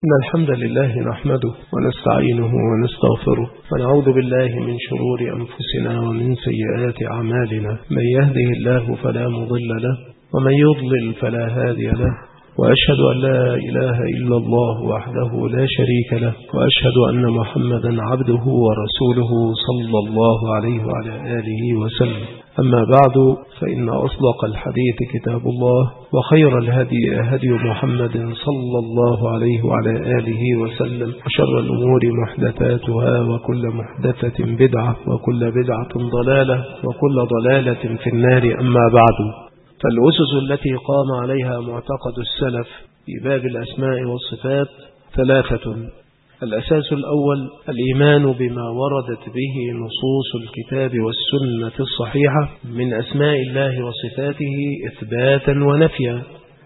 إن الحمد لله نحمده ونستعينه ونستغفره ونعوذ بالله من شرور أنفسنا ومن سيئات أعمالنا. من يهده الله فلا مضل له ومن يضلل فلا هادي له، وأشهد أن لا إله إلا الله وحده لا شريك له، وأشهد أن محمدا عبده ورسوله صلى الله عليه وعلى آله وسلم. أما بعد، فإن أصدق الحديث كتاب الله، وخير الهدي هدي محمد صلى الله عليه وعلى آله وسلم، وشر الأمور محدثاتها، وكل محدثة بدعة، وكل بدعة ضلالة، وكل ضلالة في النار. أما بعد، فالأسس التي قام عليها معتقد السلف في باب الأسماء والصفات ثلاثة. الأساس الأول الإيمان بما وردت به نصوص الكتاب والسنة الصحيحة من أسماء الله وصفاته إثباتا ونفيا،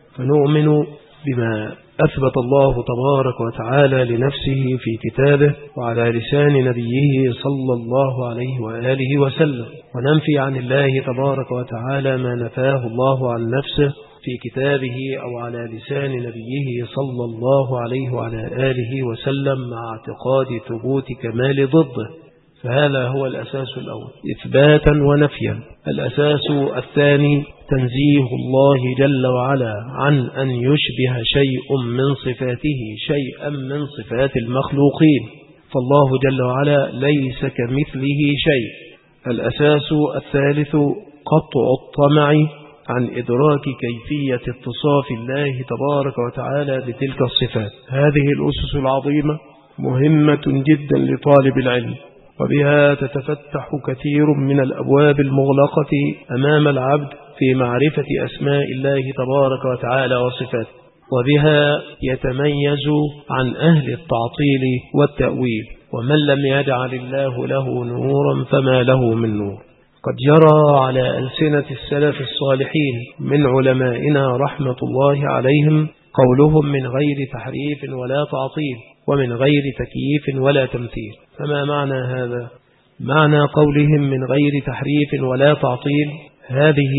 فنؤمن بما أثبت الله تبارك وتعالى لنفسه في كتابه وعلى لسان نبيه صلى الله عليه وآله وسلم، وننفي عن الله تبارك وتعالى ما نفاه الله عن نفسه في كتابه أو على لسان نبيه صلى الله عليه وعلى آله وسلم، مع اعتقاد ثبوت كمال ضده. فهذا هو الأساس الأول إثباتا ونفيا. الأساس الثاني تنزيه الله جل وعلا عن أن يشبه شيء من صفاته شيئا من صفات المخلوقين، فالله جل وعلا ليس كمثله شيء. الأساس الثالث قطع الطمع عن إدراك كيفية اتصاف الله تبارك وتعالى بتلك الصفات. هذه الأسس العظيمة مهمة جدا لطالب العلم، وبها تتفتح كثير من الأبواب المغلقة أمام العبد في معرفة أسماء الله تبارك وتعالى وصفاته، وبها يتميز عن أهل التعطيل والتأويل. ومن لم يجعل الله له نورا فما له من نور. قد جرى على ألسنة السلف الصالحين من علمائنا رحمة الله عليهم قولهم من غير تحريف ولا تعطيل، ومن غير تكييف ولا تمثيل. فما معنى هذا؟ معنى قولهم من غير تحريف ولا تعطيل، هذه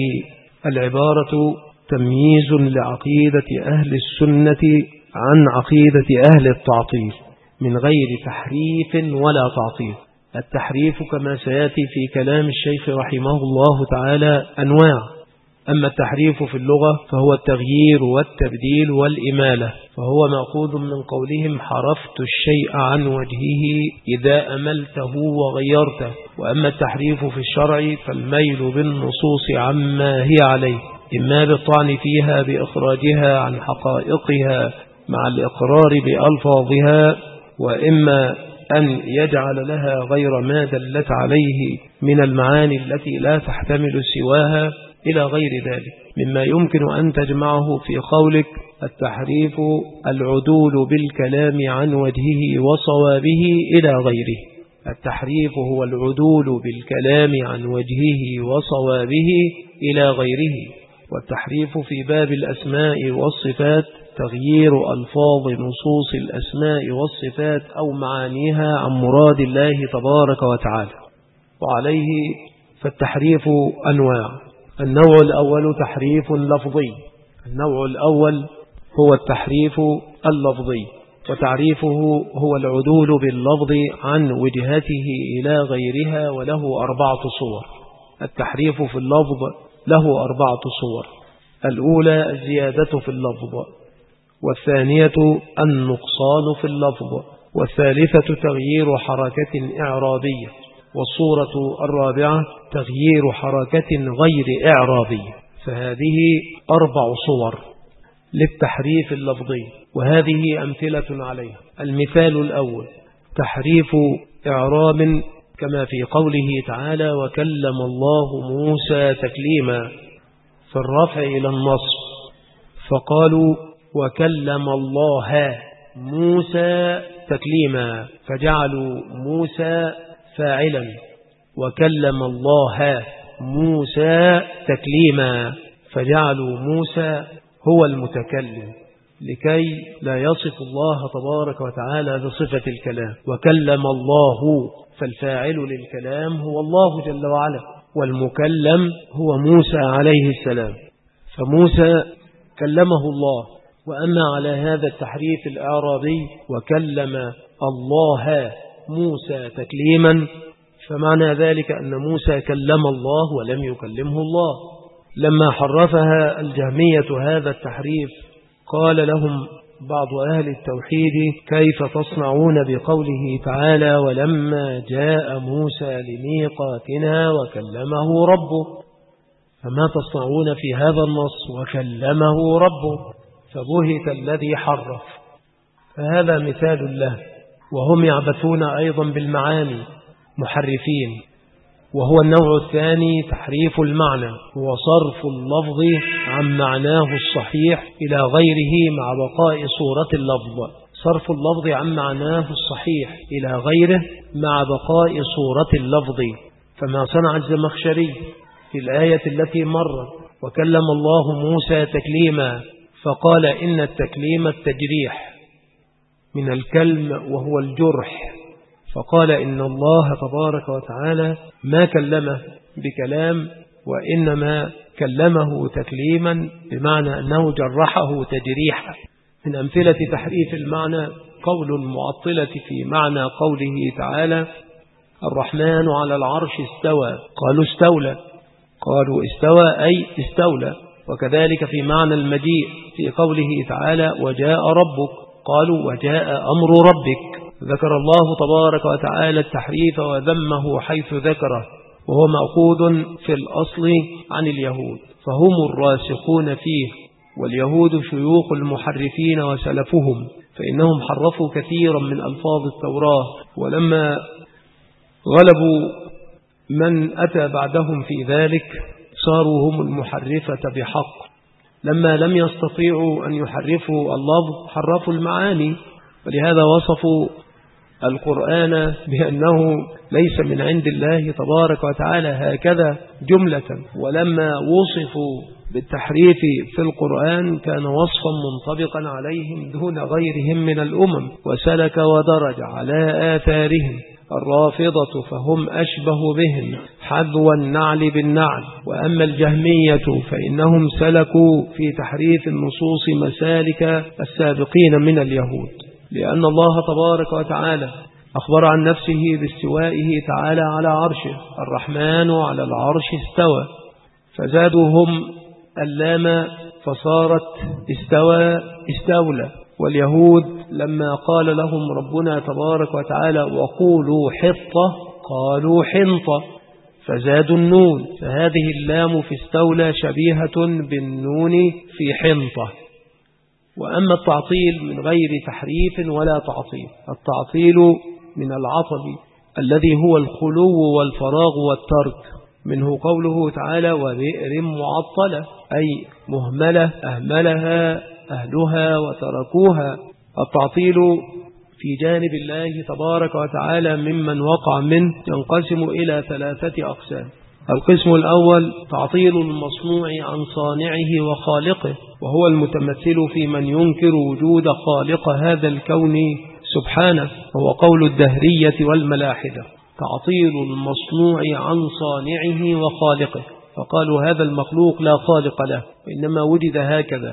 العبارة تمييز لعقيدة أهل السنة عن عقيدة أهل التعطيل، من غير تحريف ولا تعطيل. التحريف كما سيأتي في كلام الشيخ رحمه الله تعالى أنواع. أما التحريف في اللغة فهو التغيير والتبديل والإمالة، فهو مأخوذ من قولهم حرفت الشيء عن وجهه إذا أملته وغيرته. وأما التحريف في الشرع فالميل بالنصوص عما هي عليه، إما بالطعن فيها بإخراجها عن حقائقها مع الإقرار بألفاظها، وإما أن يجعل لها غير ما دلت عليه من المعاني التي لا تحتمل سواها إلى غير ذلك، مما يمكن أن تجمعه في قولك التحريف العدول بالكلام عن وجهه وصوابه إلى غيره. التحريف هو العدول بالكلام عن وجهه وصوابه إلى غيره. والتحريف في باب الأسماء والصفات تغيير ألفاظ نصوص الأسماء والصفات أو معانيها عن مراد الله تبارك وتعالى. وعليه فالتحريف أنواع. النوع الأول تحريف لفظي. النوع الأول هو التحريف اللفظي، وتعريفه هو العدول باللفظ عن وجهته إلى غيرها، وله 4 صور. التحريف في اللفظ له 4 صور. الأولى الزيادة في اللفظ، والثانية النقصان في اللفظ، والثالثة تغيير حركة إعرابية، والصورة الرابعة تغيير حركة غير إعرابية. فهذه 4 صور للتحريف اللفظي، وهذه أمثلة عليها. المثال الأول تحريف إعراب، كما في قوله تعالى وكلم الله موسى تكليما، في الرفع إلى النصب، فقالوا وكلم الله موسى تكليما، فجعلوا موسى فاعلا، وكلم الله موسى تكليما، فجعلوا موسى هو المتكلم، لكي لا يصف الله تبارك وتعالى بصفة الكلام. وكلم الله، فالفاعل للكلام هو الله جل وعلا، والمكلم هو موسى عليه السلام. فموسى كلمه الله، وأما على هذا التحريف الإعرابي وكلم الله موسى تكليما، فمعنى ذلك أن موسى كلم الله ولم يكلمه الله. لما حرفها الجهمية هذا التحريف قال لهم بعض أهل التوحيد: كيف تصنعون بقوله تعالى: ولما جاء موسى لميقاتنا وكلمه ربه؟ فما تصنعون في هذا النص وكلمه ربه؟ فبهت الذي حرف. فهذا مثال له. وهم يعبثون أيضا بالمعاني محرفين، وهو النوع الثاني تحريف المعنى، هو صرف اللفظ عن معناه الصحيح إلى غيره مع بقاء صورة اللفظ. صرف اللفظ عن معناه الصحيح إلى غيره مع بقاء صورة اللفظ. فما صنع الزمخشري في الآية التي مرت: وكلم الله موسى تكليما، فقال إن التكليم التجريح من الكلم وهو الجرح، فقال إن الله تبارك وتعالى ما كلمه بكلام، وإنما كلمه تكليما بمعنى أنه جرحه تجريحا. من أمثلة تحريف المعنى قول المعطلة في معنى قوله تعالى: الرحمن على العرش استوى، قالوا استولى، قالوا استوى أي استولى. وكذلك في معنى المجيء في قوله تعالى: وجاء ربك، قالوا وجاء أمر ربك. ذكر الله تبارك وتعالى التحريف وذمه حيث ذكره، وهو مأخوذ في الأصل عن اليهود، فهم الراسخون فيه، واليهود شيوخ المحرفين وسلفهم، فإنهم حرفوا كثيرا من ألفاظ التوراة، ولما غلبوا من أتى بعدهم في ذلك صاروا هم المحرفة بحق. لما لم يستطيعوا أن يحرفوا اللفظ حرفوا المعاني، ولهذا وصفوا القرآن بأنه ليس من عند الله تبارك وتعالى هكذا جملة. ولما وصفوا بالتحريف في القرآن كان وصفا منطبقا عليهم دون غيرهم من الأمم، وسلك ودرج على آثارهم الرافضة، فهم أشبه بهم حذو النعل بالنعل. وأما الجهمية فإنهم سلكوا في تحريف النصوص مسالك السابقين من اليهود، لأن الله تبارك وتعالى أخبر عن نفسه باستوائه تعالى على عرشه: الرحمن على العرش استوى، فزادوا هم اللام فصارت استوى استولى. واليهود لما قال لهم ربنا تبارك وتعالى: وقولوا حطة، قالوا حنطة، فزادوا النون، فهذه اللام في استولى شبيهة بالنون في حنطة. وأما التعطيل من غير تحريف ولا تعطيل، التعطيل من العطل الذي هو الخلو والفراغ والترك، منه قوله تعالى: وبئر معطلة، أي مهملة أهملها أهلها وتركوها. التعطيل في جانب الله تبارك وتعالى ممن وقع منه ينقسم إلى 3 أقسام. القسم الأول تعطيل المصنوع عن صانعه وخالقه، وهو المتمثل في من ينكر وجود خالق هذا الكون سبحانه، وهو قول الدهرية والملاحدة. تعطيل المصنوع عن صانعه وخالقه، فقالوا هذا المخلوق لا خالق له، وإنما وجد هكذا.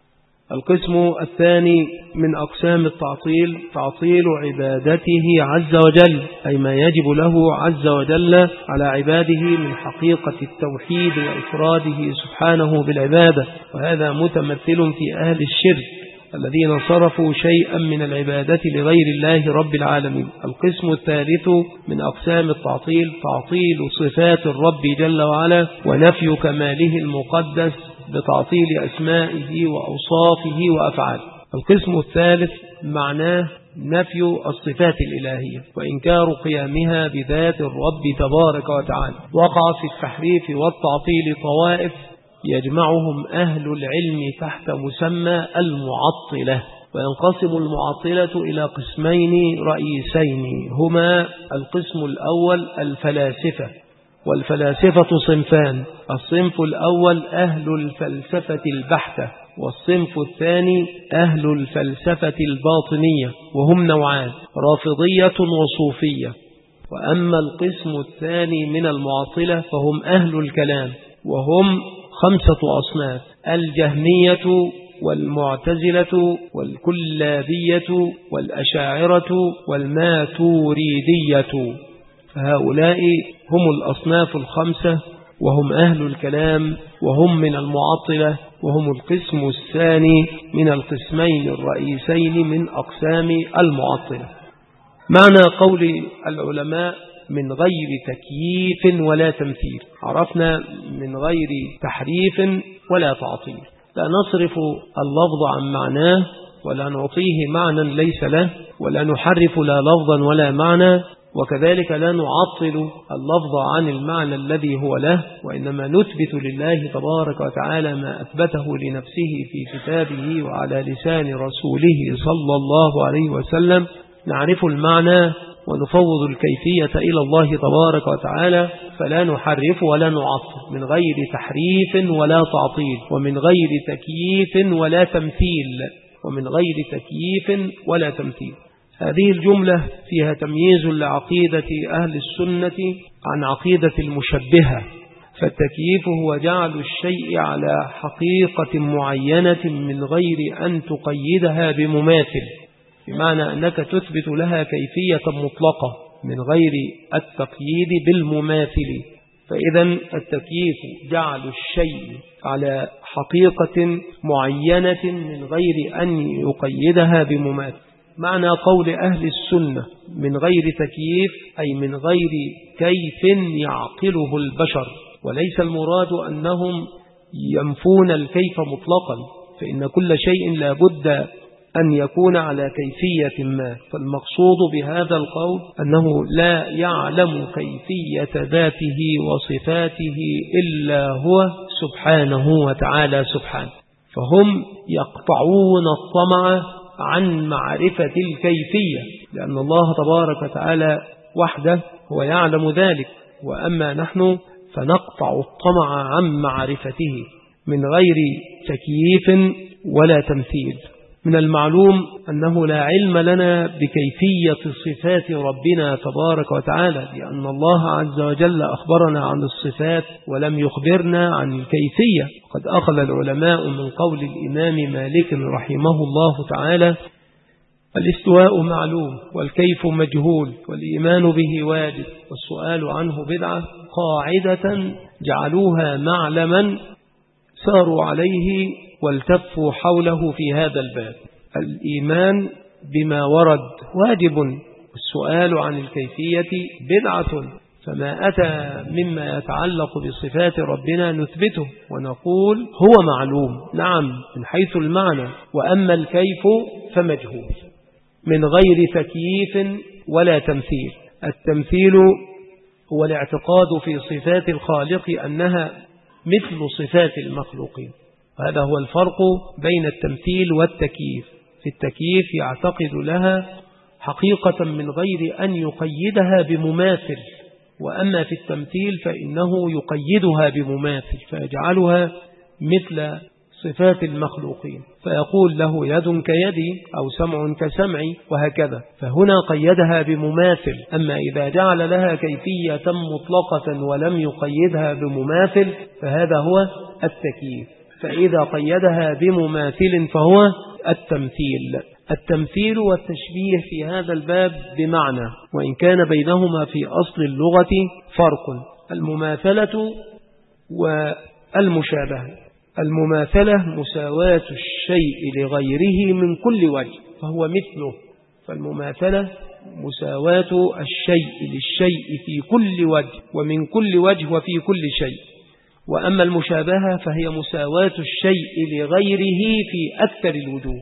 القسم الثاني من أقسام التعطيل تعطيل عبادته عز وجل، أي ما يجب له عز وجل على عباده من حقيقة التوحيد وإفراده سبحانه بالعبادة، وهذا متمثل في أهل الشرك الذين صرفوا شيئا من العبادة لغير الله رب العالمين. القسم الثالث من أقسام التعطيل تعطيل صفات الرب جل وعلا ونفي كماله المقدس بتعطيل أسمائه وأوصافه وأفعاله. القسم الثالث معناه نفي الصفات الإلهية وإنكار قيامها بذات الرب تبارك وتعالى. وقع في التحريف والتعطيل طوائف يجمعهم أهل العلم تحت مسمى المعطلة. وينقسم المعطلة إلى قسمين رئيسين، هما القسم الأول الفلاسفة، والفلاسفة صنفان: الصنف الأول أهل الفلسفة البحتة، والصنف الثاني أهل الفلسفة الباطنية، وهم نوعان: رافضية وصوفية. وأما القسم الثاني من المعطلة فهم أهل الكلام، وهم 5 أصناف: الجهمية والمعتزلة والكلابية والأشاعرة والماتوريدية، فهؤلاء هم الأصناف الخمسة، وهم أهل الكلام، وهم من المعطلة، وهم القسم الثاني من القسمين الرئيسين من أقسام المعطلة. معنى قول العلماء من غير تكييف ولا تمثيل، عرفنا من غير تحريف ولا تعطيل، لا نصرف اللفظ عن معناه ولا نعطيه معنى ليس له، ولا نحرف لا لفظا ولا معنى، وكذلك لا نعطل اللفظ عن المعنى الذي هو له، وإنما نثبت لله تبارك وتعالى ما أثبته لنفسه في كتابه وعلى لسان رسوله صلى الله عليه وسلم. نعرف المعنى ونفوض الكيفية إلى الله تبارك وتعالى، فلا نحرف ولا نعطل، من غير تحريف ولا تعطيل، ومن غير تكييف ولا تمثيل، ومن غير تكييف ولا تمثيل. هذه الجملة فيها تمييز لعقيدة أهل السنة عن عقيدة المشبهة، فالتكييف هو جعل الشيء على حقيقة معينة من غير أن تقيدها بمماثل، بمعنى أنك تثبت لها كيفية مطلقة من غير التقييد بالمماثل. فإذا التكييف جعل الشيء على حقيقة معينة من غير أن يقيدها بمماثل. معنى قول أهل السنة من غير تكييف أي من غير كيف يعقله البشر، وليس المراد أنهم ينفون الكيف مطلقا، فإن كل شيء لا بد أن يكون على كيفية ما، فالمقصود بهذا القول أنه لا يعلم كيفية ذاته وصفاته إلا هو سبحانه وتعالى سبحانه، فهم يقطعون الطمع عن معرفة الكيفية، لأن الله تبارك وتعالى وحده هو يعلم ذلك، وأما نحن فنقطع الطمع عن معرفته من غير تكييف ولا تمثيل. من المعلوم أنه لا علم لنا بكيفية صفات ربنا تبارك وتعالى، لأن الله عز وجل أخبرنا عن الصفات ولم يخبرنا عن الكيفية. قد أخذ العلماء من قول الإمام مالك رحمه الله تعالى: الاستواء معلوم والكيف مجهول والإيمان به واجب والسؤال عنه بدعة، قاعدة جعلوها معلما ساروا عليه والتفوا حوله في هذا الباب. الإيمان بما ورد واجب، والسؤال عن الكيفية بدعة، فما أتى مما يتعلق بصفات ربنا نثبته ونقول هو معلوم نعم من حيث المعنى، وأما الكيف فمجهول، من غير تكييف ولا تمثيل. التمثيل هو الاعتقاد في صفات الخالق أنها مثل صفات المخلوقين، وهذا هو الفرق بين التمثيل والتكييف. في التكييف يعتقد لها حقيقة من غير أن يقيدها بمماثل، وأما في التمثيل فإنه يقيدها بمماثل فيجعلها مثل صفات المخلوقين، فيقول له يد كيدي أو سمع كسمعي وهكذا، فهنا قيدها بمماثل. أما إذا جعل لها كيفية مطلقة ولم يقيدها بمماثل فهذا هو التكييف، فإذا قيدها بمماثل فهو التمثيل. التمثيل والتشبيه في هذا الباب بمعنى، وإن كان بينهما في أصل اللغة فرق: المماثلة والمشابهة. المماثلة مساواة الشيء لغيره من كل وجه فهو مثله، فالمماثلة مساواة الشيء للشيء في كل وجه ومن كل وجه وفي كل شيء. وأما المشابهة فهي مساواة الشيء لغيره في أكثر الوجوه.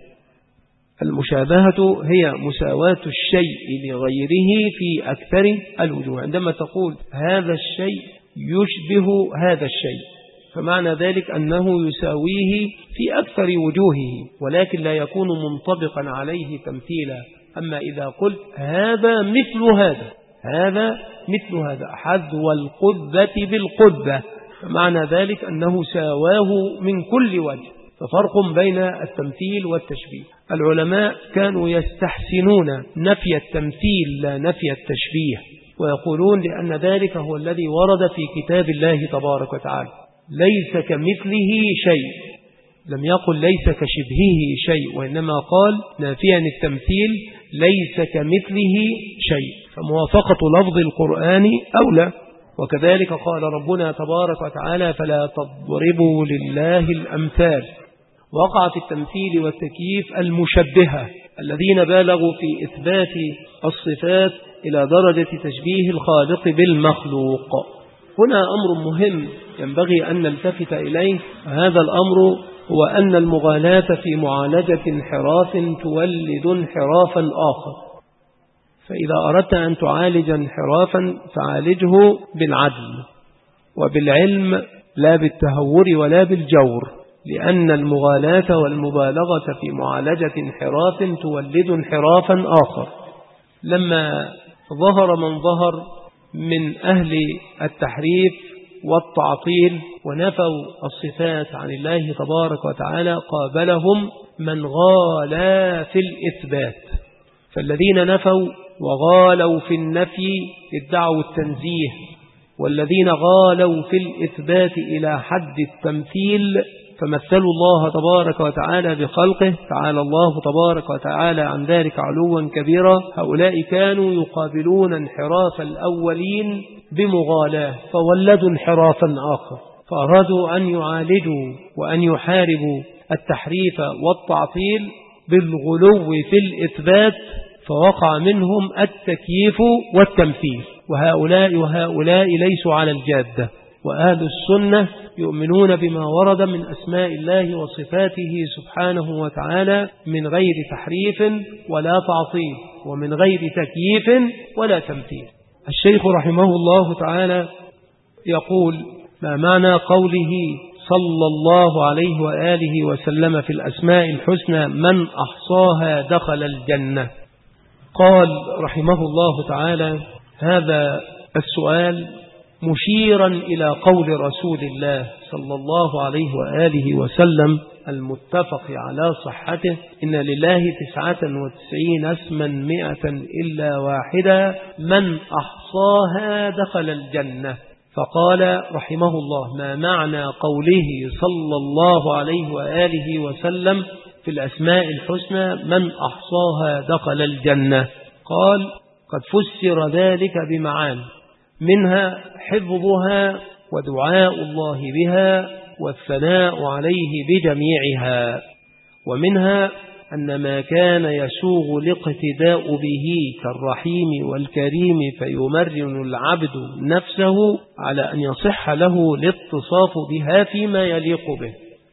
المشابهة هي مساواة الشيء لغيره في أكثر الوجوه. عندما تقول هذا الشيء يشبه هذا الشيء، فمعنى ذلك أنه يساويه في أكثر وجوهه، ولكن لا يكون منطبقا عليه تمثيلا. أما إذا قلت هذا مثل هذا، هذا مثل هذا، حذو القبة بالقبة، فمعنى ذلك أنه ساواه من كل وجه. ففرق بين التمثيل والتشبيه. العلماء كانوا يستحسنون نفي التمثيل لا نفي التشبيه، ويقولون لأن ذلك هو الذي ورد في كتاب الله تبارك وتعالى: ليس كمثله شيء، لم يقل ليس كشبهه شيء، وإنما قال نافيا التمثيل ليس كمثله شيء، فموافقة لفظ القرآن أولى. وكذلك قال ربنا تبارك وتعالى فلا تضربوا لله الأمثال. وقع في التمثيل والتكييف المشبهة الذين بالغوا في إثبات الصفات إلى درجة تشبيه الخالق بالمخلوق. هنا أمر مهم ينبغي أن نلتفت إليه، هذا الأمر هو أن المغالاة في معالجة انحراف تولد انحرافا آخر. فإذا أردت أن تعالج انحرافا فعالجه بالعدل وبالعلم لا بالتهور ولا بالجور، لأن المغالاة والمبالغة في معالجة انحراف تولد انحرافا آخر. لما ظهر من ظهر من أهل التحريف والتعطيل ونفوا الصفات عن الله تبارك وتعالى، قابلهم من غالا في الإثبات. فالذين نفوا وغالوا في النفي ادعوا التنزيه، والذين غالوا في الإثبات إلى حد التمثيل فمثلوا الله تبارك وتعالى بخلقه، تعالى الله تبارك وتعالى عن ذلك علوا كبيرا. هؤلاء كانوا يقابلون انحراف الأولين بمغالاة فولدوا انحرافا آخر، فأرادوا أن يعالجوا وأن يحاربوا التحريف والتعطيل بالغلو في الإثبات، فوقع منهم التكييف والتمثيل. وهؤلاء ليسوا على الجادة. وأهل السنة يؤمنون بما ورد من أسماء الله وصفاته سبحانه وتعالى من غير تحريف ولا تعطيل، ومن غير تكييف ولا تمثيل. الشيخ رحمه الله تعالى يقول: ما معنى قوله صلى الله عليه وآله وسلم في الأسماء الحسنى من أحصاها دخل الجنة؟ قال رحمه الله تعالى: هذا السؤال مشيرا إلى قول رسول الله صلى الله عليه وآله وسلم المتفق على صحته: إن لله 99 اسما 100 إلا واحدة من أحصاها دخل الجنة. فقال رحمه الله: ما معنى قوله صلى الله عليه وآله وسلم في الأسماء الحسنى من أحصاها دخل الجنة؟ قال: قد فسر ذلك بمعاني، منها حفظها ودعاء الله بها والثناء عليه بجميعها، ومنها أن ما كان يسوغ الاقتداء به كالرحيم والكريم فيمرن العبد نفسه على أن يصح له الاتصاف بها فيما يليق به،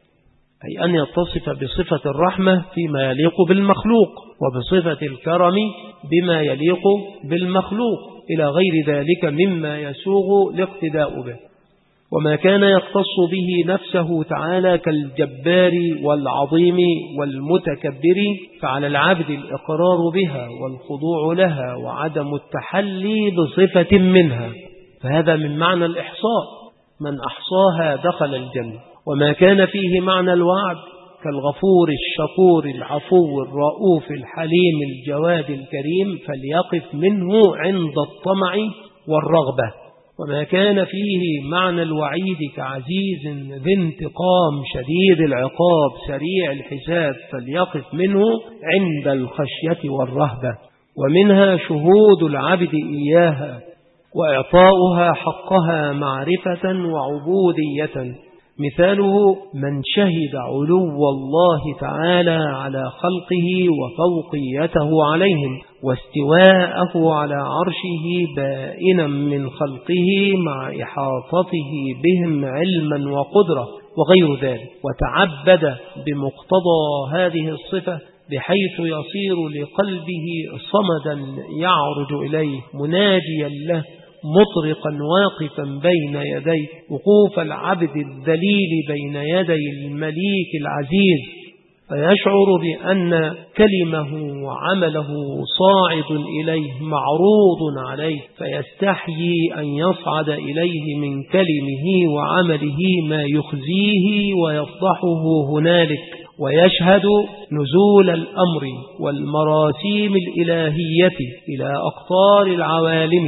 أي أن يتصف بصفة الرحمة فيما يليق بالمخلوق، وبصفة الكرم بما يليق بالمخلوق، إلى غير ذلك مما يسوغ الاقتداء به. وما كان يختص به نفسه تعالى كالجبار والعظيم والمتكبر فعلى العبد الإقرار بها والخضوع لها وعدم التحلي بصفة منها، فهذا من معنى الإحصاء، من أحصاها دخل الجنة. وما كان فيه معنى الوعد كالغفور الشكور العفو الرؤوف الحليم الجواد الكريم فليقف منه عند الطمع والرغبة. وما كان فيه معنى الوعيد كعزيز ذي انتقام شديد العقاب سريع الحساب فليقف منه عند الخشية والرهبة. ومنها شهود العبد إياها وإعطاؤها حقها معرفة وعبودية، مثاله من شهد علو الله تعالى على خلقه وفوقيته عليهم واستواءه على عرشه بائنا من خلقه مع إحاطته بهم علما وقدرة وغير ذلك، وتعبد بمقتضى هذه الصفة بحيث يصير لقلبه صمدا يعرج إليه مناجيا له مطرقا واقفا بين يديه وقوف العبد الذليل بين يدي المليك العزيز، فيشعر بأن كلمه وعمله صاعد إليه معروض عليه، فيستحيي أن يصعد إليه من كلمه وعمله ما يخزيه ويفضحه هنالك، ويشهد نزول الأمر والمراسيم الإلهية إلى أقطار العوالم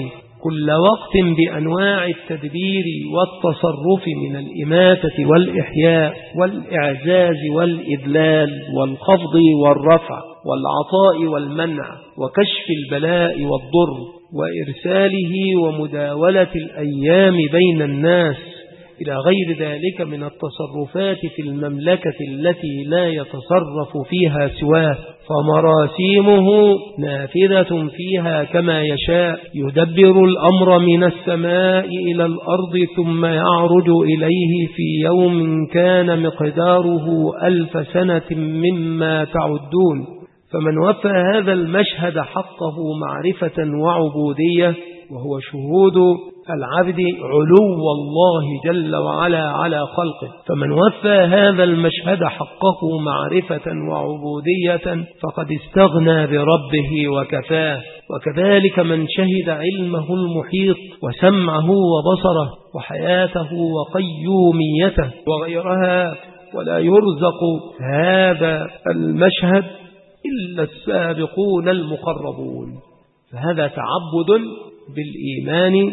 كل وقت بأنواع التدبير والتصرف من الإماتة والإحياء والإعزاز والإذلال والخفض والرفع والعطاء والمنع وكشف البلاء والضر وإرساله ومداولة الأيام بين الناس إلى غير ذلك من التصرفات في المملكة التي لا يتصرف فيها سواه، فمراسيمه نافذة فيها كما يشاء، يدبر الأمر من السماء إلى الأرض ثم يعرج إليه في يوم كان مقداره 1000 سنة مما تعدون. فمن وفى هذا المشهد حقه معرفة وعبودية، وهو شهود العبد علو الله جل وعلا على خلقه، فمن وفى هذا المشهد حقه معرفة وعبودية فقد استغنى بربه وكفاه. وكذلك من شهد علمه المحيط وسمعه وبصره وحياته وقيوميته وغيرها، ولا يرزق هذا المشهد إلا السابقون المقربون. فهذا تعبد بالإيمان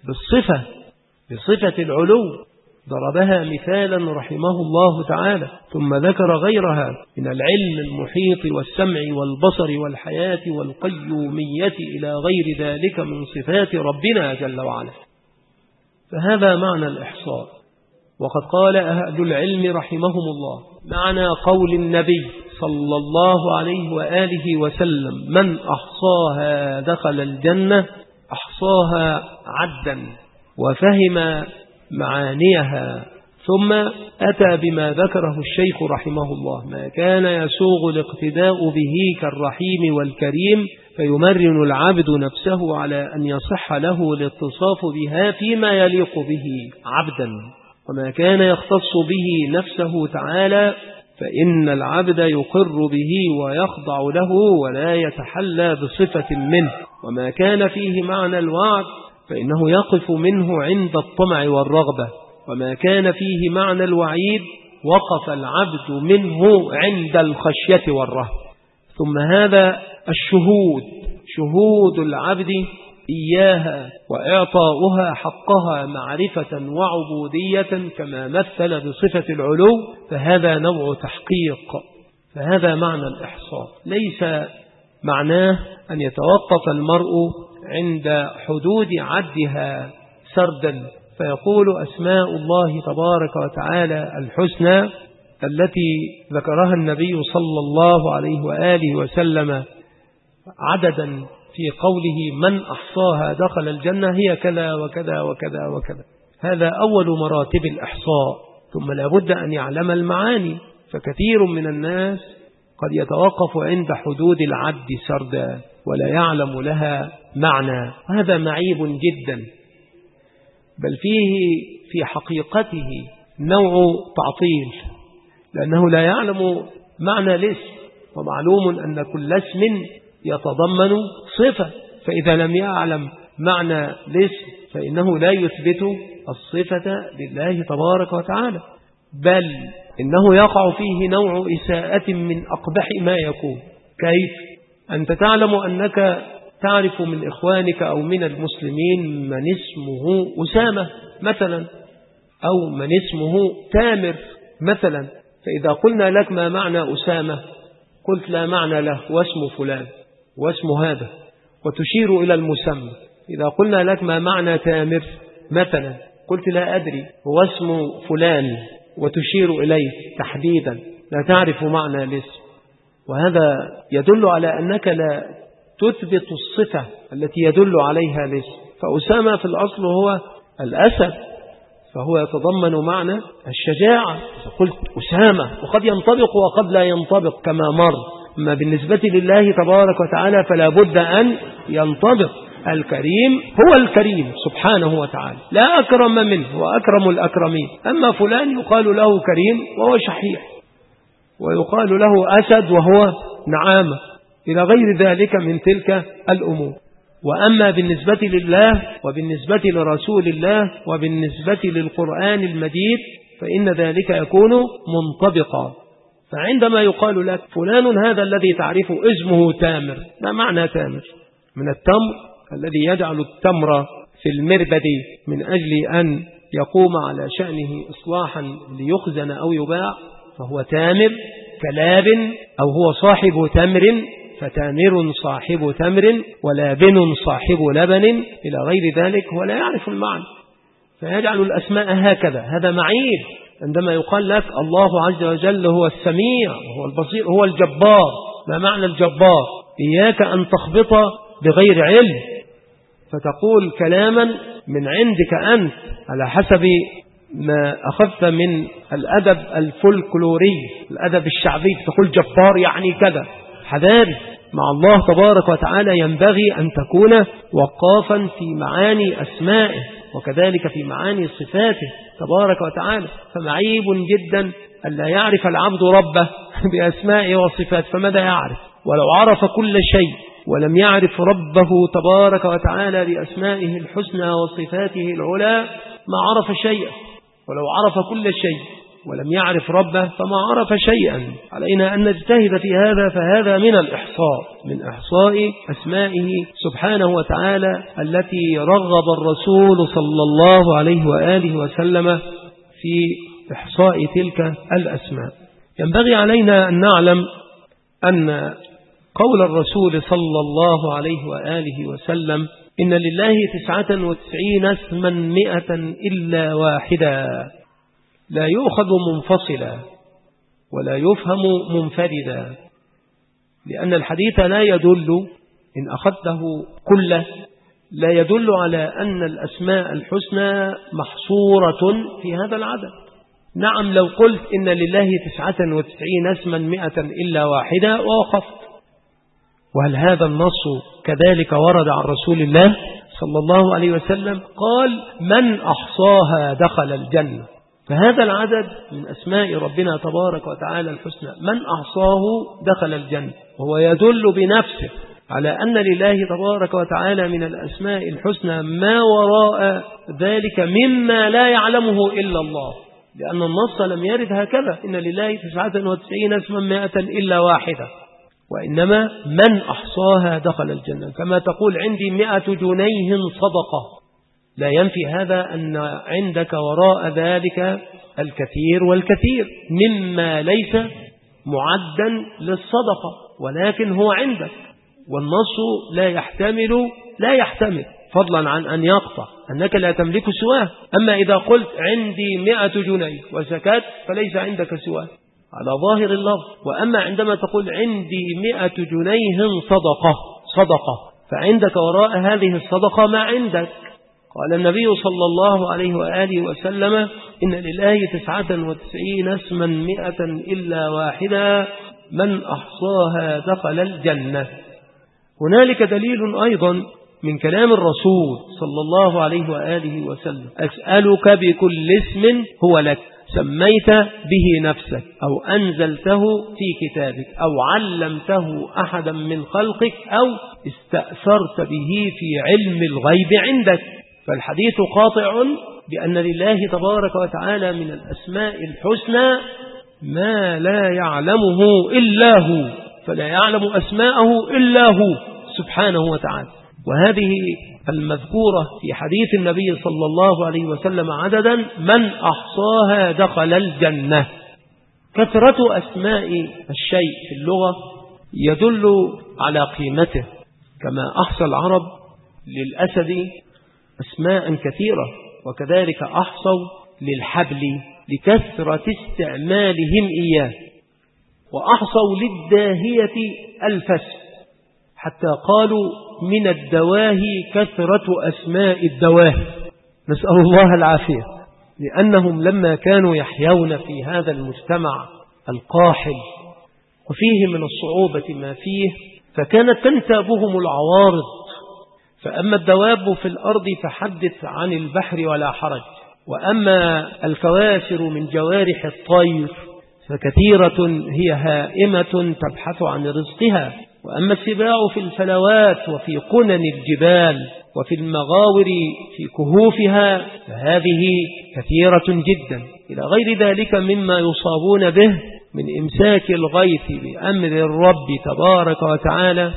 بصفة العلو، ضربها مثالا رحمه الله تعالى، ثم ذكر غيرها من العلم المحيط والسمع والبصر والحياة والقيومية إلى غير ذلك من صفات ربنا جل وعلا. فهذا معنى الإحصاء. وقد قال أهل العلم رحمهم الله معنى قول النبي صلى الله عليه وآله وسلم: من أحصاها دخل الجنة، أحصاها عدا وفهم معانيها. ثم أتى بما ذكره الشيخ رحمه الله: ما كان يسوغ الاقتداء به كالرحيم والكريم، فيمرن العبد نفسه على أن يصح له الاتصاف بها فيما يليق به عبدا. وما كان يختص به نفسه تعالى فإن العبد يقر به ويخضع له ولا يتحلى بصفة منه. وما كان فيه معنى الوعد فإنه يقف منه عند الطمع والرغبة. وما كان فيه معنى الوعيد وقف العبد منه عند الخشية والرهبة. ثم هذا الشهود، شهود العبد إياها وإعطاؤها حقها معرفة وعبودية كما مثل بصفة العلو، فهذا نوع تحقيق. فهذا معنى الإحصاء. ليس معناه أن يتوقف المرء عند حدود عدها سردا فيقول أسماء الله تبارك وتعالى الحسنى التي ذكرها النبي صلى الله عليه وآله وسلم عددا في قوله: من أحصاها دخل الجنة، هي كذا وكذا وكذا وكذا. هذا أول مراتب الإحصاء. ثم لابد أن يعلم المعاني، فكثير من الناس قد يتوقف عند حدود العد سردا ولا يعلم لها معنى، وهذا معيب جدا، بل فيه في حقيقته نوع تعطيل، لأنه لا يعلم معنى الاسم. ومعلوم أن كل اسم يتضمن صفة، فإذا لم يعلم معنى الاسم فإنه لا يثبت الصفة لله تبارك وتعالى، بل إنه يقع فيه نوع إساءة من أقبح ما يكون. كيف؟ أنت تعلم أنك تعرف من إخوانك أو من المسلمين من اسمه أسامة مثلا، أو من اسمه تامر مثلا، فإذا قلنا لك ما معنى أسامة قلت لا معنى له، واسم فلان واسم هذا، وتشير إلى المسمى. إذا قلنا لك ما معنى تامر مثلا قلت لا أدري، هو اسم فلان، وتشير إليه تحديدا، لا تعرف معنى الاسم. وهذا يدل على أنك لا تثبت الصفة التي يدل عليها الاسم. فأسامة في الأصل هو الأسد، فهو يتضمن معنى الشجاعة. قلت أسامة، وقد ينطبق وقد لا ينطبق كما مر. أما بالنسبة لله تبارك وتعالى فلا بد أن ينطبق. الكريم هو الكريم سبحانه وتعالى، لا أكرم منه وأكرم الأكرمين. أما فلان يقال له كريم وهو شحيح، ويقال له أسد وهو نعامة، إلى غير ذلك من تلك الأمور. وأما بالنسبة لله وبالنسبة لرسول الله وبالنسبة للقرآن المجيد فإن ذلك يكون منطبقا. فعندما يقال لك فلان هذا الذي تعرفه اسمه تامر، ما معنى تامر؟ من التمر الذي يجعل التمر في المربد من أجل أن يقوم على شأنه إصلاحا ليخزن أو يباع فهو تامر كلاب، أو هو صاحب تمر فتامر صاحب تمر ولابن صاحب لبن إلى غير ذلك، ولا يعرف المعنى فيجعل الأسماء هكذا. هذا معيب عندما يقال لك الله عز وجل هو السميع وهو البصير هو الجبار. ما معنى الجبار؟ إياك أن تخبط بغير علم فتقول كلاما من عندك أنت على حسب ما أخذت من الأدب الفولكلوري الأدب الشعبي، تقول جبار يعني كذا. حذاري مع الله تبارك وتعالى ينبغي أن تكون وقافا في معاني أسمائه وكذلك في معاني صفاته تبارك وتعالى. فمعيب جدا أن لا يعرف العبد ربه بأسمائه وصفاته، فماذا يعرف؟ ولو عرف كل شيء ولم يعرف ربه تبارك وتعالى بأسمائه الحسنى وصفاته العلى ما عرف شيئا. ولو عرف كل شيء ولم يعرف ربه فما عرف شيئا. علينا أن نجتهد في هذا، فهذا من الإحصاء، من إحصاء أسمائه سبحانه وتعالى التي رغب الرسول صلى الله عليه وآله وسلم في إحصاء تلك الأسماء. ينبغي علينا أن نعلم أن قول الرسول صلى الله عليه وآله وسلم إن لله 99 اسما 100 إلا واحدا لا يؤخذ منفصلا ولا يفهم منفردا، لأن الحديث لا يدل إن أخذته كله لا يدل على أن الأسماء الحسنى محصورة في هذا العدد. نعم لو قلت إن لله 99 اسما 100 إلا واحدا ووقفت، وهل هذا النص كذلك ورد عن رسول الله صلى الله عليه وسلم؟ قال من أحصاها دخل الجنة. فهذا العدد من أسماء ربنا تبارك وتعالى الحسنى، من أحصاه دخل الجنة، وهو يدل بنفسه على أن لله تبارك وتعالى من الأسماء الحسنى ما وراء ذلك مما لا يعلمه إلا الله، لأن النص لم يرد هكذا إن لله 99 اسما 100 إلا واحدة، وإنما من أحصاها دخل الجنة. كما تقول عندي 100 جنيه صدقة، لا ينفي هذا أن عندك وراء ذلك الكثير والكثير مما ليس معدا للصدقة، ولكن هو عندك، والنص لا يحتمل فضلا عن أن يقطع أنك لا تملك سواه. أما إذا قلت عندي 100 جنيه وسكت فليس عندك سواه على ظاهر اللفظ. وأما عندما تقول عندي 100 جنيه صدقة فعندك وراء هذه الصدقة ما عندك. قال النبي صلى الله عليه وآله وسلم إن لله 99 اسما 100 إلا واحدا من أحصاها دخل الجنة. هنالك دليل أيضا من كلام الرسول صلى الله عليه وآله وسلم أسألك بكل اسم هو لك سميت به نفسك أو أنزلته في كتابك أو علمته أحدا من خلقك أو استأثرت به في علم الغيب عندك. فالحديث قاطع بأن لله تبارك وتعالى من الأسماء الحسنى ما لا يعلمه إلا هو، فلا يعلم أسماءه إلا هو سبحانه وتعالى. وهذه المذكورة في حديث النبي صلى الله عليه وسلم عددا من أحصاها دخل الجنة. كثرة أسماء الشيء في اللغة يدل على قيمته، كما أحصى العرب للأسد أسماء كثيرة، وكذلك أحصوا للحبل لكثرة استعمالهم إياه، وأحصوا للداهية الفسد، حتى قالوا من الدواهي كثرة أسماء الدواهي، نسأل الله العافية، لأنهم لما كانوا يحيون في هذا المجتمع القاحل وفيه من الصعوبة ما فيه فكانت تنتابهم العوارض. فأما الدواب في الأرض فحدث عن البحر ولا حرج، وأما الكوافر من جوارح الطير فكثيرة هي هائمة تبحث عن رزقها، وأما السباع في الفلوات وفي قنن الجبال وفي المغاور في كهوفها فهذه كثيرة جدا، إلى غير ذلك مما يصابون به من إمساك الغيث بأمر الرب تبارك وتعالى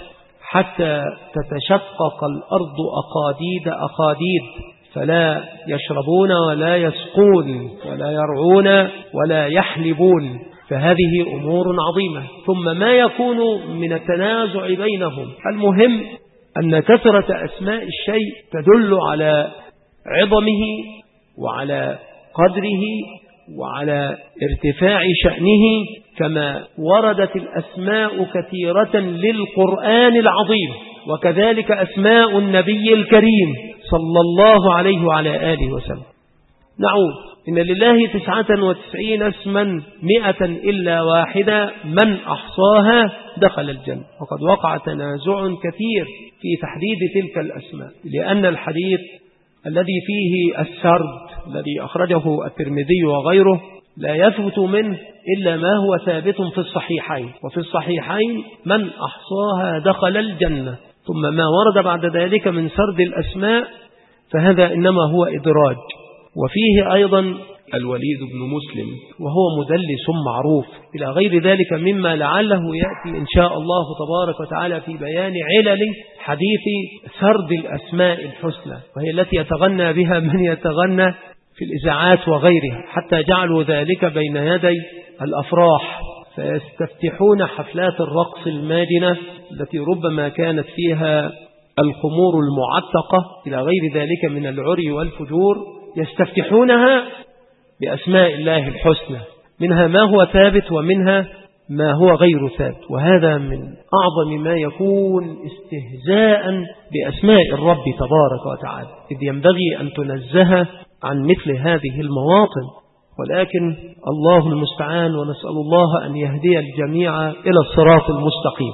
حتى تتشقق الأرض أقاديد فلا يشربون ولا يسقون ولا يرعون ولا يحلبون، فهذه أمور عظيمة. ثم ما يكون من التنازع بينهم. المهم أن كثرة أسماء الشيء تدل على عظمه وعلى قدره وعلى ارتفاع شأنه، كما وردت الأسماء كثيرة للقرآن العظيم، وكذلك أسماء النبي الكريم صلى الله عليه وعلى آله وسلم. نعود، إن لله 99 اسما 100 إلا واحدة من أحصاها دخل الجنة. وقد وقع تنازع كثير في تحديد تلك الأسماء، لأن الحديث الذي فيه السرد الذي أخرجه الترمذي وغيره لا يثبت منه إلا ما هو ثابت في الصحيحين، وفي الصحيحين من أحصاها دخل الجنة. ثم ما ورد بعد ذلك من سرد الأسماء فهذا إنما هو إدراج. وفيه أيضا الوليد بن مسلم وهو مدلس معروف إلى غير ذلك مما لعله يأتي إن شاء الله تبارك وتعالى في بيان علل حديث سرد الأسماء الحسنى، وهي التي يتغنى بها من يتغنى في الإذاعات وغيرها، حتى جعلوا ذلك بين يدي الأفراح، فيستفتحون حفلات الرقص الماجنة التي ربما كانت فيها الخمور المعتقة إلى غير ذلك من العري والفجور، يستفتحونها بأسماء الله الحسنى، منها ما هو ثابت ومنها ما هو غير ثابت. وهذا من أعظم ما يكون استهزاء بأسماء الرب تبارك وتعالى، إذ ينبغي أن تنزه عن مثل هذه المواطن. ولكن الله المستعان، ونسأل الله أن يهدي الجميع إلى الصراط المستقيم.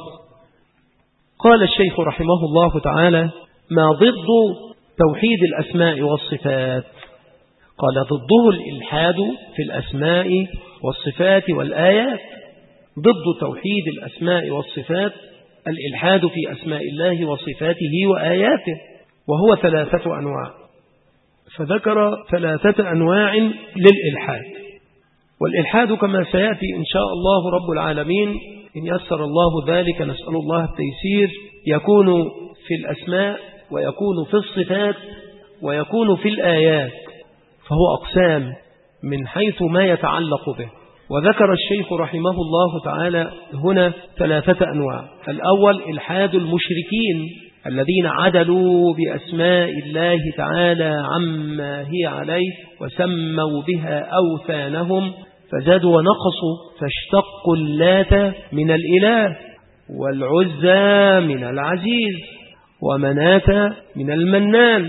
قال الشيخ رحمه الله تعالى: ما ضد توحيد الأسماء والصفات؟ قال: ضده الإلحاد في الأسماء والصفات والآيات. ضد توحيد الأسماء والصفات الإلحاد في أسماء الله وصفاته وآياته، وهو 3 أنواع، فذكر 3 أنواع للإلحاد. والإلحاد كما سيأتي إن شاء الله رب العالمين إن يسر الله ذلك، نسأل الله التيسير، يكون في الأسماء ويكون في الصفات ويكون في الآيات، فهو أقسام من حيث ما يتعلق به. وذكر الشيخ رحمه الله تعالى هنا 3 أنواع. الأول إلحاد المشركين الذين عدلوا بأسماء الله تعالى عما هي عليه وسموا بها أوثانهم فزادوا ونقصوا، فاشتقوا اللات من الإله والعزى من العزيز ومناة من المنان.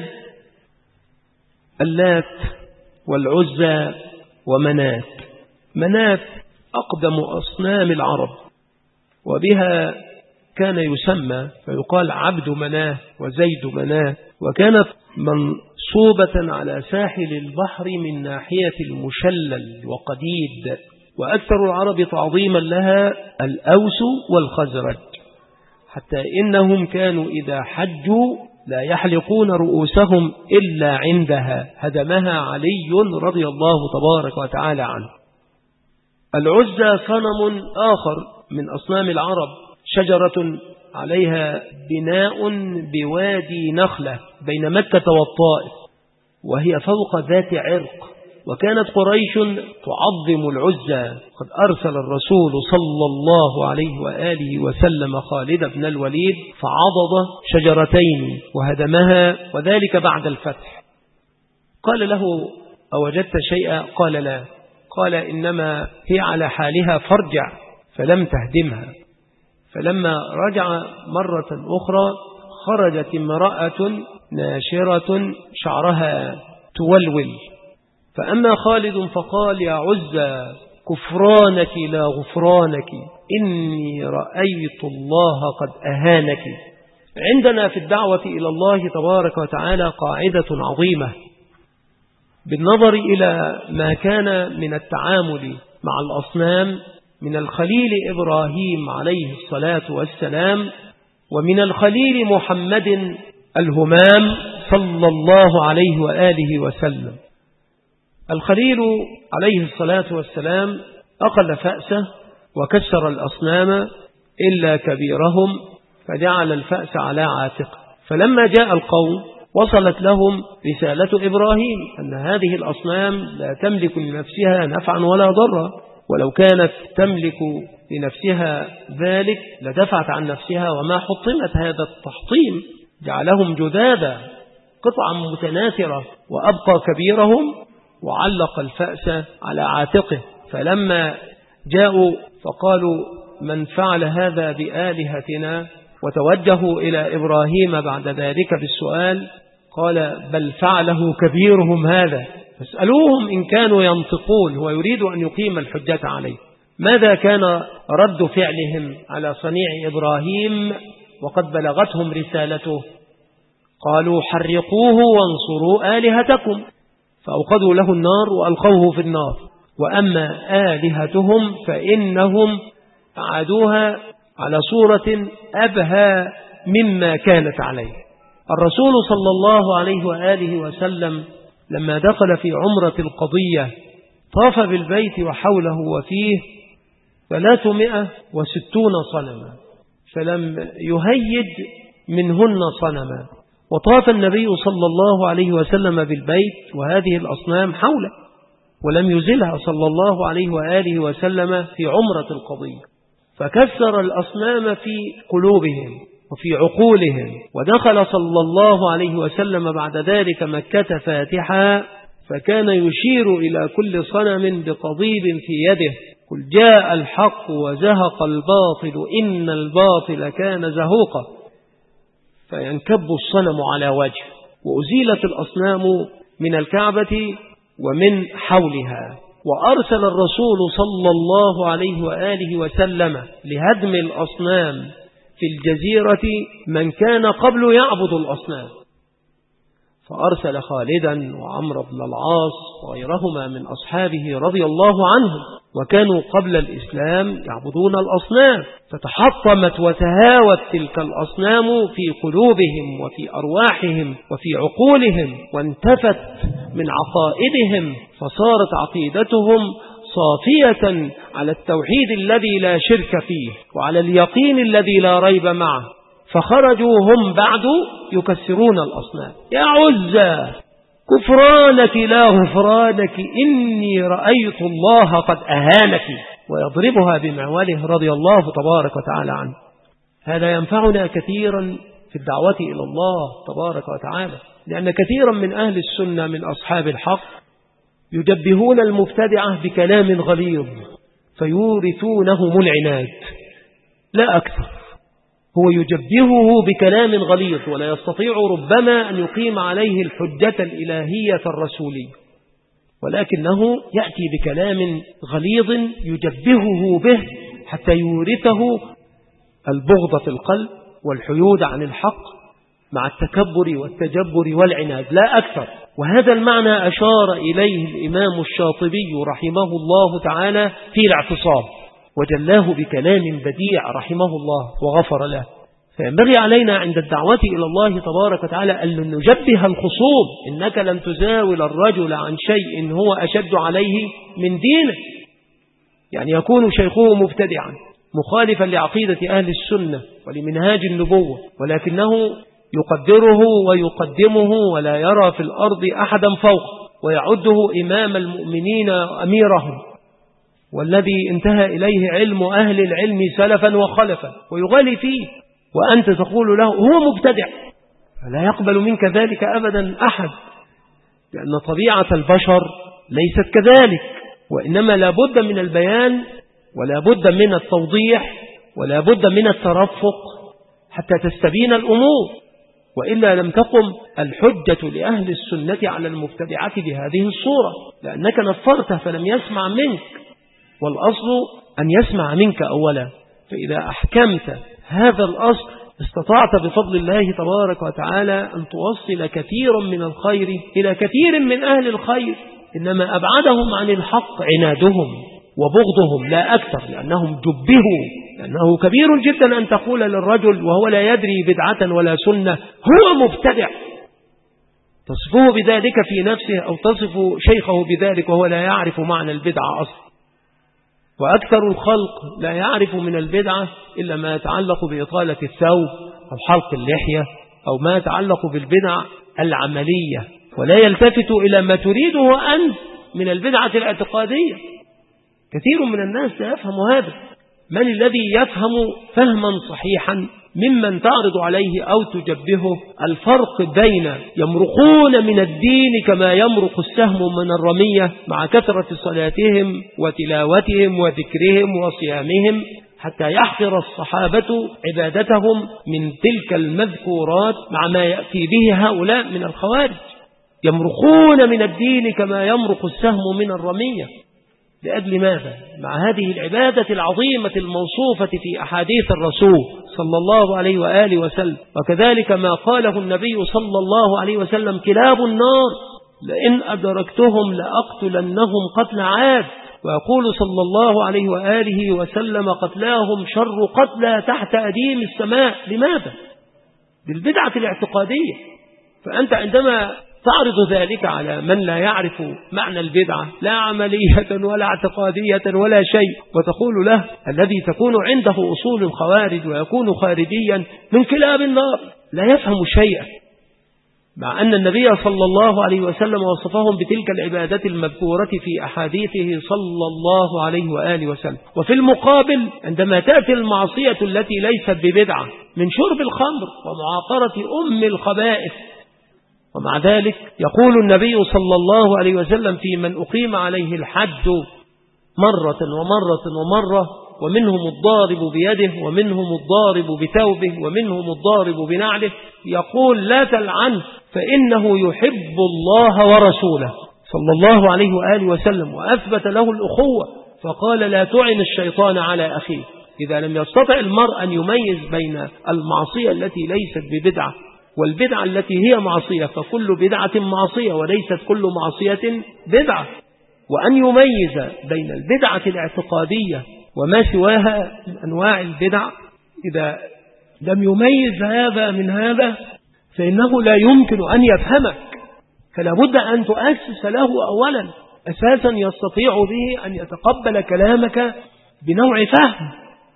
اللات والعزى ومناة. مناة أقدم أصنام العرب، وبها كان يسمى فيقال عبد مناه وزيد مناه، وكانت منصوبة على ساحل البحر من ناحية المشلل وقديد، وأكثر العرب تعظيما لها الأوس والخزرج، حتى إنهم كانوا إذا حجوا لا يحلقون رؤوسهم إلا عندها، هدمها علي رضي الله تبارك وتعالى عنه. العزى صنم آخر من أصنام العرب، شجرة عليها بناء بوادي نخلة بين مكة والطائف، وهي فوق ذات عرق، وكانت قريش تعظم العزى. قد أرسل الرسول صلى الله عليه وآله وسلم خالد بن الوليد فعضد شجرتين وهدمها، وذلك بعد الفتح. قال له: أوجدت شيئا؟ قال: لا. قال: إنما هي على حالها فارجع، فلم تهدمها. فلما رجع مرة أخرى خرجت امرأة ناشرة شعرها تولول، فأما خالد فقال: يا عزى كفرانك لا غفرانك، إني رأيت الله قد أهانك. عندنا في الدعوة إلى الله تبارك وتعالى قاعدة عظيمة بالنظر إلى ما كان من التعامل مع الأصنام من الخليل إبراهيم عليه الصلاة والسلام، ومن الخليل محمد الهمام صلى الله عليه وآله وسلم. الخليل عليه الصلاة والسلام أقل فأسه وكسر الأصنام إلا كبيرهم، فجعل الفأس على عاتقه. فلما جاء القوم وصلت لهم رسالة إبراهيم أن هذه الأصنام لا تملك لنفسها نفعا ولا ضرا، ولو كانت تملك لنفسها ذلك لدفعت عن نفسها وما حطمت. هذا التحطيم جعلهم جذابا قطعا متناثرة، وأبقى كبيرهم وعلق الفأس على عاتقه. فلما جاءوا فقالوا من فعل هذا بآلهتنا، وتوجهوا إلى إبراهيم بعد ذلك بالسؤال، قال بل فعله كبيرهم هذا فاسألوهم إن كانوا ينطقون، ويريد أن يقيم الحجة عليه. ماذا كان رد فعلهم على صنيع إبراهيم وقد بلغتهم رسالته؟ قالوا حرقوه وانصروا آلهتكم، فأوقدوا له النار وألقوه في النار. وأما آلهتهم فإنهم أعادوها على صورة أبهى مما كانت عليه. الرسول صلى الله عليه وآله وسلم لما دخل في عمرة القضية طاف بالبيت وحوله وفيه 360 صنما، فلم يهيج منهن صنما. وطاف النبي صلى الله عليه وسلم بالبيت وهذه الأصنام حوله، ولم يزلها صلى الله عليه وآله وسلم في عمرة القضية، فكسر الأصنام في قلوبهم وفي عقولهم. ودخل صلى الله عليه وسلم بعد ذلك مكة فاتحا، فكان يشير إلى كل صنم بقضيب في يده: قل جاء الحق وزهق الباطل إن الباطل كان زهوقا. فينكب الصنم على وجه، وأزيلت الأصنام من الكعبة ومن حولها. وأرسل الرسول صلى الله عليه وآله وسلم لهدم الأصنام في الجزيرة من كان قبل يعبد الأصنام، فأرسل خالدا وعمرو بن العاص وغيرهما من أصحابه رضي الله عنهم، وكانوا قبل الإسلام يعبدون الأصنام، فتحطمت وتهاوت تلك الأصنام في قلوبهم وفي أرواحهم وفي عقولهم، وانتفت من عقائدهم، فصارت عقيدتهم صافية على التوحيد الذي لا شرك فيه وعلى اليقين الذي لا ريب معه. فخرجوا هم بعد يكسرون الأصنام: يا عزى كفرانك لا غفرانك إني رأيت الله قد أهانك، ويضربها بمعوله رضي الله تبارك وتعالى عنه. هذا ينفعنا كثيرا في الدعوة إلى الله تبارك وتعالى، لأن كثيرا من أهل السنة من أصحاب الحق يجبهون المبتدعة بكلام غليظ فيورثونهم العناد، لا أكثر. هو يجبهه بكلام غليظ ولا يستطيع ربما أن يقيم عليه الحجة الإلهية الرسولية، ولكنه يأتي بكلام غليظ يجبهه به حتى يورثه البغض في القلب والحيود عن الحق مع التكبر والتجبر والعناد، لا أكثر. وهذا المعنى أشار إليه الإمام الشاطبي رحمه الله تعالى في الاعتصام، وجلاه بكلام بديع رحمه الله وغفر له. فينبغي علينا عند الدعوة إلى الله تبارك وتعالى أن نجبه الخصوم: إنك لن تزاول الرجل عن شيء هو أشد عليه من دينه. يعني يكون شيخه مبتدعا مخالفا لعقيدة أهل السنة ولمنهاج النبوة، ولكنه يقدره ويقدمه ولا يرى في الأرض أحدا فوق، ويعده إمام المؤمنين أميرهم، والذي انتهى إليه علم أهل العلم سلفا وخلفا، ويغالي فيه، وأنت تقول له هو مبتدع، فلا يقبل منك ذلك أبدا أحد، لأن طبيعة البشر ليست كذلك. وإنما لا بد من البيان ولا بد من التوضيح ولا بد من الترفق حتى تستبين الأمور، وإلا لم تقم الحجة لأهل السنة على المبتدعة بهذه الصورة، لأنك نفرته فلم يسمع منك، والأصل أن يسمع منك أولا. فإذا أحكمت هذا الأصل استطعت بفضل الله تبارك وتعالى أن توصل كثيرا من الخير إلى كثير من أهل الخير، إنما أبعدهم عن الحق عنادهم وبغضهم لا أكثر، لأنهم جبهوا. لأنه كبير جدا أن تقول للرجل وهو لا يدري بدعة ولا سنة هو مبتدع، تصفه بذلك في نفسه أو تصف شيخه بذلك وهو لا يعرف معنى البدعة أصلا. وأكثر الخلق لا يعرف من البدعة إلا ما يتعلق بإطالة الثوب أو حلق اللحية أو ما يتعلق بالبدع العملية، ولا يلتفت إلى ما تريده أنت من البدعة الاعتقادية. كثير من الناس لا يفهم هذا. من الذي يفهم فهما صحيحا ممن تعرض عليه أو تجبهه الفرق بين يمرقون من الدين كما يمرق السهم من الرمية مع كثرة صلاتهم وتلاوتهم وذكرهم وصيامهم، حتى يحقر الصحابة عبادتهم من تلك المذكورات مع ما يأتي به هؤلاء من الخوارج. يمرقون من الدين كما يمرق السهم من الرمية. لأجل ماذا؟ مع هذه العبادة العظيمة الموصوفة في أحاديث الرسول صلى الله عليه وآله وسلم، وكذلك ما قاله النبي صلى الله عليه وسلم: كلاب النار لئن أدركتهم لأقتلنهم قتل عاد. ويقول صلى الله عليه وآله وسلم: قتلاهم شر قتلى تحت أديم السماء. لماذا؟ بالبدعة الاعتقادية. فأنت عندما تعرض ذلك على من لا يعرف معنى البدعة لا عملية ولا اعتقادية ولا شيء، وتقول له الذي تكون عنده أصول الخوارج ويكون خارجيا من كلاب النار، لا يفهم شيئا، مع أن النبي صلى الله عليه وسلم وصفهم بتلك العبادة المذكورة في أحاديثه صلى الله عليه وآله وسلم. وفي المقابل عندما تأتي المعصية التي ليست ببدعة من شرب الخمر ومعاقرة أم الخبائث، ومع ذلك يقول النبي صلى الله عليه وسلم في من أقيم عليه الحد مرة ومرة ومرة: ومنهم الضارب بيده ومنهم الضارب بثوبه ومنهم الضارب بنعله، يقول: لا تلعنه فإنه يحب الله ورسوله صلى الله عليه وآله وسلم، وأثبت له الأخوة فقال: لا تعن الشيطان على أخيه. إذا لم يستطع المرء أن يميز بين المعصية التي ليست ببدعة والبدعة التي هي معصية، فكل بدعة معصية وليست كل معصية بدعة، وأن يميز بين البدعة الاعتقادية وما سواها من أنواع البدع، إذا لم يميز هذا من هذا فإنه لا يمكن أن يفهمك. فلا بد أن تؤسس له أولا أساسا يستطيع به أن يتقبل كلامك بنوع فهم.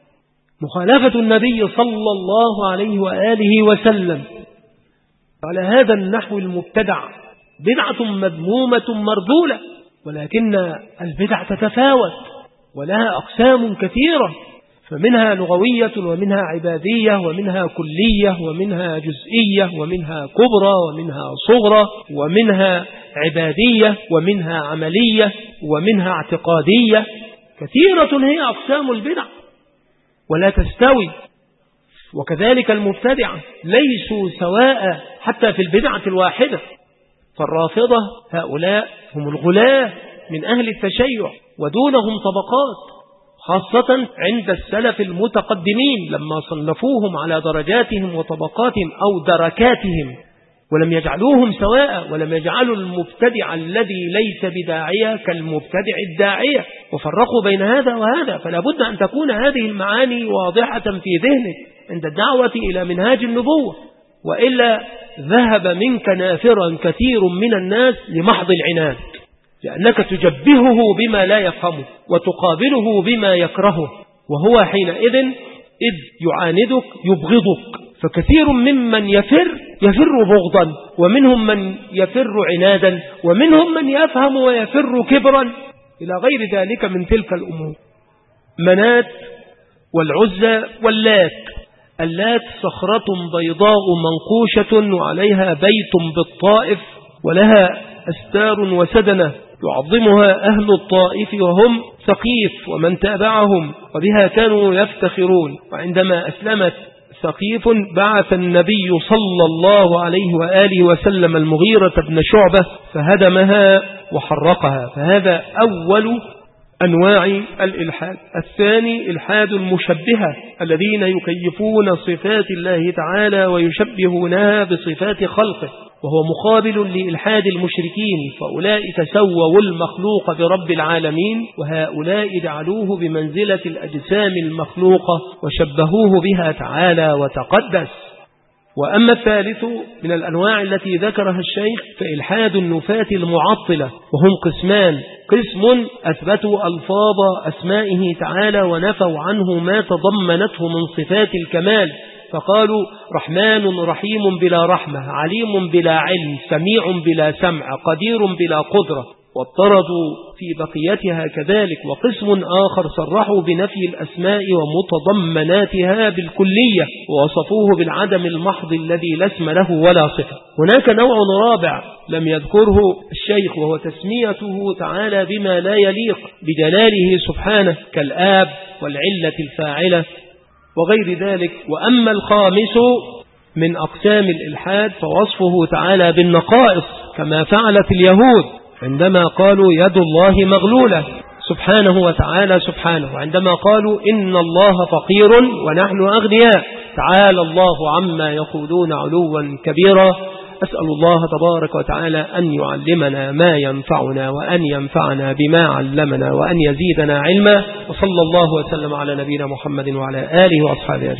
مخالفة النبي صلى الله عليه وآله وسلم على هذا النحو المبتدع بدعة مذمومة مردولة، ولكن البدع تتفاوت ولها أقسام كثيرة، فمنها لغوية ومنها عبادية ومنها كلية ومنها جزئية ومنها كبرى ومنها صغرى ومنها عبادية ومنها عملية ومنها اعتقادية. كثيرة هي أقسام البدع ولا تستوي. وكذلك المبتدعة ليسوا سواء حتى في البدعة الواحدة. فالرافضة هؤلاء هم الغلاة من أهل التشيع ودونهم طبقات، خاصة عند السلف المتقدمين لما صنفوهم على درجاتهم وطبقاتهم أو دركاتهم، ولم يجعلوهم سواء، ولم يجعلوا المبتدع الذي ليس بداعية كالمبتدع الداعية، وفرقوا بين هذا وهذا. فلا بد أن تكون هذه المعاني واضحة في ذهنك عند الدعوة إلى منهاج النبوة، وإلا ذهب منك نافرا كثير من الناس لمحض العناد، لأنك تجبهه بما لا يفهمه وتقابله بما يكرهه، وهو حينئذ إذ يعاندك يبغضك. فكثير ممن يفر بغضا، ومنهم من يفر عنادا، ومنهم من يفهم ويفر كبرا إلى غير ذلك من تلك الأمور. منات والعزى واللات. اللات صخرة بيضاء منقوشة وعليها بيت بالطائف ولها أستار وسدنة يعظمها أهل الطائف وهم ثقيف ومن تابعهم، وبها كانوا يفتخرون. وعندما أسلمت ثقيف بعث النبي صلى الله عليه وآله وسلم المغيرة بن شعبة فهدمها وحرقها. فهذا أول أنواع الإلحاد. الثاني إلحاد المشبهة الذين يكيفون صفات الله تعالى ويشبهونها بصفات خلقه، وهو مقابل لإلحاد المشركين، فأولئك سووا المخلوق برب العالمين، وهؤلاء جعلوه بمنزلة الأجسام المخلوقة وشبهوه بها تعالى وتقدس. وأما الثالث من الأنواع التي ذكرها الشيخ فإلحاد النفاة المعطلة، وهم قسمان: قسم أثبتوا ألفاظ أسمائه تعالى ونفوا عنه ما تضمنته من صفات الكمال، فقالوا رحمن رحيم بلا رحمة، عليم بلا علم، سميع بلا سمع، قدير بلا قدرة، واضطردوا في بقيتها كذلك. وقسم آخر صرحوا بنفي الأسماء ومتضمناتها بالكلية، ووصفوه بالعدم المحض الذي لا اسم له ولا صفة. هناك نوع رابع لم يذكره الشيخ، وهو تسميته تعالى بما لا يليق بجلاله سبحانه كالآب والعلة الفاعلة وغير ذلك. وأما الخامس من أقسام الإلحاد فوصفه تعالى بالنقائص كما فعلت اليهود عندما قالوا يد الله مغلولة سبحانه وتعالى سبحانه، وعندما قالوا إن الله فقير ونحن أغنياء، تعالى الله عما يقولون علوا كبيرا. أسأل الله تبارك وتعالى أن يعلمنا ما ينفعنا وأن ينفعنا بما علمنا وأن يزيدنا علما، وصلى الله وسلم على نبينا محمد وعلى آله وأصحابه.